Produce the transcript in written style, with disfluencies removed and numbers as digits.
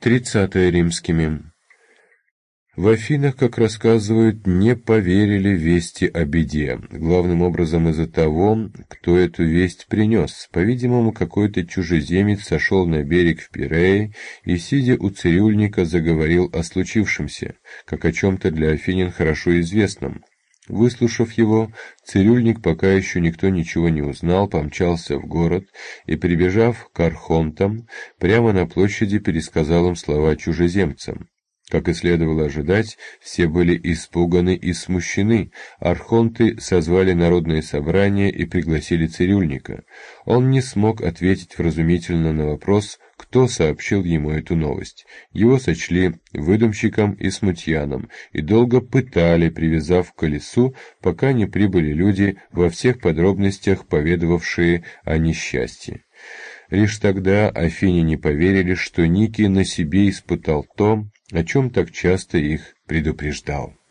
30 римскими. В Афинах, как рассказывают, не поверили вести о беде, главным образом из-за того, кто эту весть принес. По-видимому, какой-то чужеземец сошел на берег в Пирее и, сидя у цирюльника, заговорил о случившемся, как о чем-то для афинян хорошо известном. Выслушав его, цирюльник, пока еще никто ничего не узнал, помчался в город и, прибежав к архонтам, прямо на площади пересказал им слова чужеземцам. Как и следовало ожидать, все были испуганы и смущены. Архонты созвали народное собрание и пригласили цирюльника. Он не смог ответить вразумительно на вопрос, кто сообщил ему эту новость. Его сочли выдумщиком и смутьяном, и долго пытали, привязав к колесу, пока не прибыли люди, во всех подробностях поведавшие о несчастье. Лишь тогда афиняне поверили, что Ники на себе испытал то, о чем так часто их предупреждал.